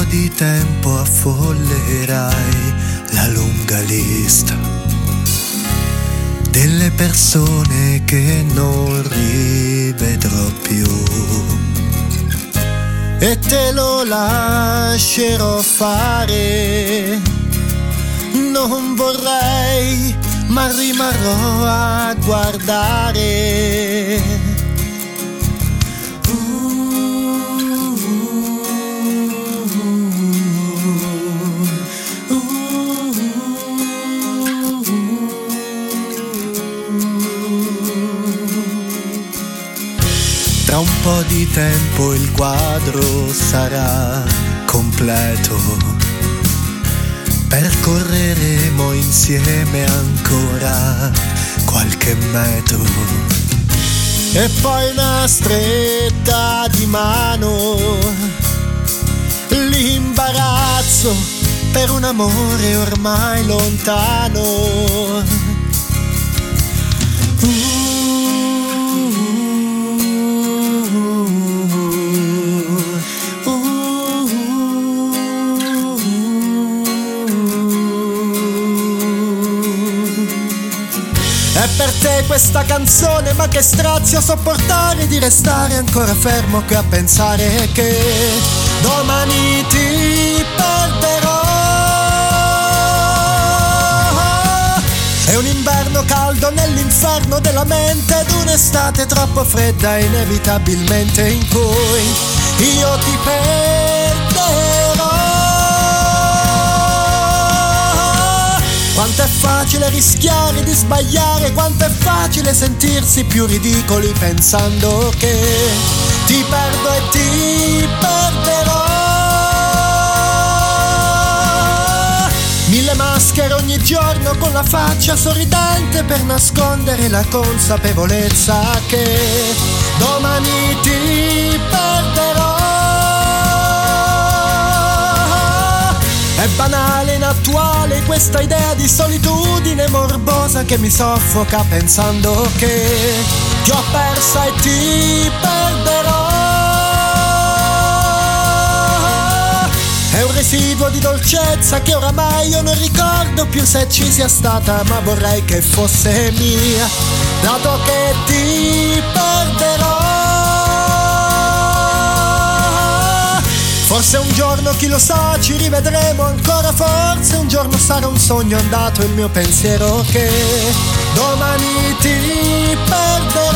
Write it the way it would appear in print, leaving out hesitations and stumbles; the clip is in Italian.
di tempo affollerai la lunga lista delle persone che non rivedrò più, e te lo lascerò fare. Non vorrei, ma rimarrò a guardare. Tra un po' di tempo il quadro sarà completo, percorreremo insieme ancora qualche metro, e poi una stretta di mano, l'imbarazzo per un amore ormai lontano. È per te questa canzone, ma che strazio sopportare di restare ancora fermo qui a pensare che domani ti perderò. È un inverno caldo nell'inferno della mente, ed un'estate troppo fredda inevitabilmente in cui io ti perderò. Quanto è facile rischiare di sbagliare, quanto è facile sentirsi più ridicoli pensando che ti perdo e ti perderò. Mille maschere ogni giorno con la faccia sorridente per nascondere la consapevolezza che domani ti perderò. È banale, inattuale questa idea di solitudine morbosa che mi soffoca pensando che ti ho persa e ti perderò. È un residuo di dolcezza che oramai io non ricordo più se ci sia stata, ma vorrei che fosse mia, dato che ti perderò. Forse un giorno, chi lo sa, ci rivedremo ancora, forse un giorno sarà un sogno andato il mio pensiero che domani ti perderò.